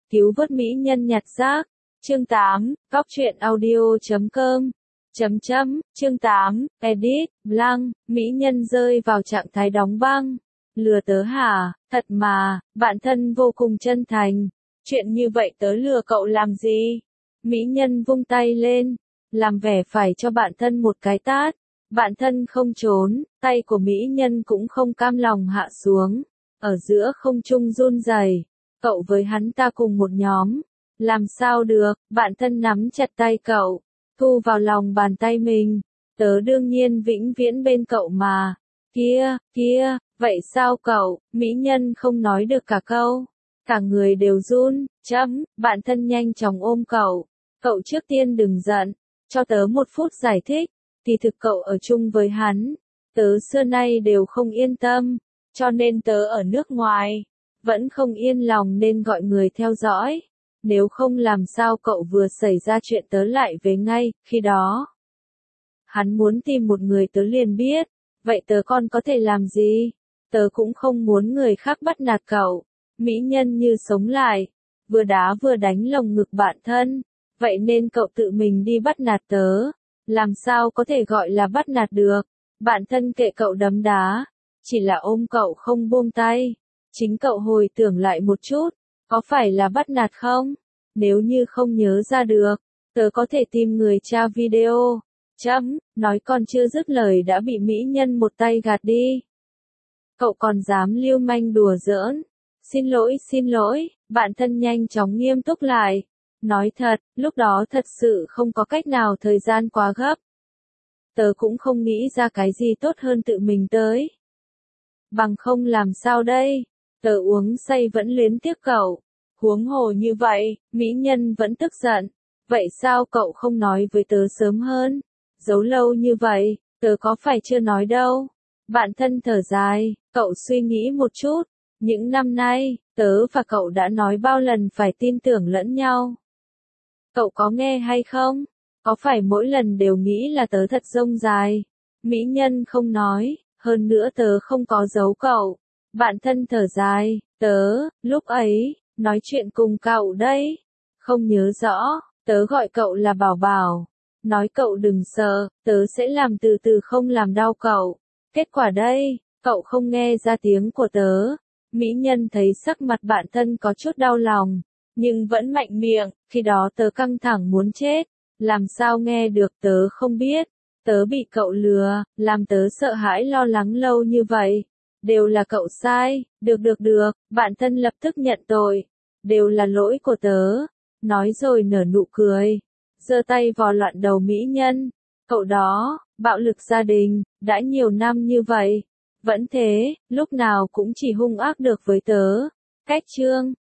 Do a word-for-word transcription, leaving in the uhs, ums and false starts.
Cứu vớt mỹ nhân nhặt rác. Chương tám, góc truyện audio chấm com. Chấm chấm, chương tám, edit, blank, mỹ nhân rơi vào trạng thái đóng băng. Lừa tớ hả, thật mà, bạn thân vô cùng chân thành. Chuyện như vậy tớ lừa cậu làm gì? Mỹ nhân vung tay lên, làm vẻ phải cho bạn thân một cái tát. Bạn thân không trốn, tay của mỹ nhân cũng không cam lòng hạ xuống. Ở giữa không trung run rẩy. Cậu với hắn ta cùng một nhóm. Làm sao được, bạn thân nắm chặt tay cậu, thu vào lòng bàn tay mình. Tớ đương nhiên vĩnh viễn bên cậu mà. Kia, kia, vậy sao cậu? Mỹ nhân không nói được cả câu. Cả người đều run, chấm, bạn thân nhanh chóng ôm cậu. Cậu trước tiên đừng giận, cho tớ một phút giải thích. Thì thực cậu ở chung với hắn, tớ xưa nay đều không yên tâm, cho nên tớ ở nước ngoài, vẫn không yên lòng nên gọi người theo dõi. Nếu không làm sao cậu vừa xảy ra chuyện tớ lại về ngay, khi đó. Hắn muốn tìm một người tớ liền biết, vậy tớ còn có thể làm gì? Tớ cũng không muốn người khác bắt nạt cậu. Mỹ nhân như sống lại, vừa đá vừa đánh lồng ngực bạn thân, vậy nên cậu tự mình đi bắt nạt tớ. Làm sao có thể gọi là bắt nạt được? Bạn thân kệ cậu đấm đá, chỉ là ôm cậu không buông tay. Chính cậu hồi tưởng lại một chút, có phải là bắt nạt không? Nếu như không nhớ ra được, tớ có thể tìm người tra video. Chấm, nói còn chưa dứt lời đã bị mỹ nhân một tay gạt đi. Cậu còn dám lưu manh đùa giỡn? Xin lỗi, xin lỗi, bạn thân nhanh chóng nghiêm túc lại. Nói thật, lúc đó thật sự không có cách nào, thời gian quá gấp. Tớ cũng không nghĩ ra cái gì tốt hơn tự mình tới. Bằng không làm sao đây? Tớ uống say vẫn luyến tiếc cậu. Huống hồ như vậy, mỹ nhân vẫn tức giận. Vậy sao cậu không nói với tớ sớm hơn? Giấu lâu như vậy, tớ có phải chưa nói đâu? Bạn thân thở dài, cậu suy nghĩ một chút. Những năm nay, tớ và cậu đã nói bao lần phải tin tưởng lẫn nhau. Cậu có nghe hay không? Có phải mỗi lần đều nghĩ là tớ thật rông dài? Mỹ nhân không nói, hơn nữa tớ không có giấu cậu. Bạn thân thở dài, tớ, lúc ấy, nói chuyện cùng cậu đấy. Không nhớ rõ, tớ gọi cậu là bảo bảo. Nói cậu đừng sợ, tớ sẽ làm từ từ không làm đau cậu. Kết quả đây, cậu không nghe ra tiếng của tớ. Mỹ nhân thấy sắc mặt bạn thân có chút đau lòng, nhưng vẫn mạnh miệng, khi đó tớ căng thẳng muốn chết. Làm sao nghe được tớ không biết. Tớ bị cậu lừa, làm tớ sợ hãi lo lắng lâu như vậy. Đều là cậu sai, được được được, bạn thân lập tức nhận tội. Đều là lỗi của tớ. Nói rồi nở nụ cười. Giơ tay vò loạn đầu mỹ nhân. Cậu đó, bạo lực gia đình, đã nhiều năm như vậy. Vẫn thế, lúc nào cũng chỉ hung ác được với tớ. Cách chương.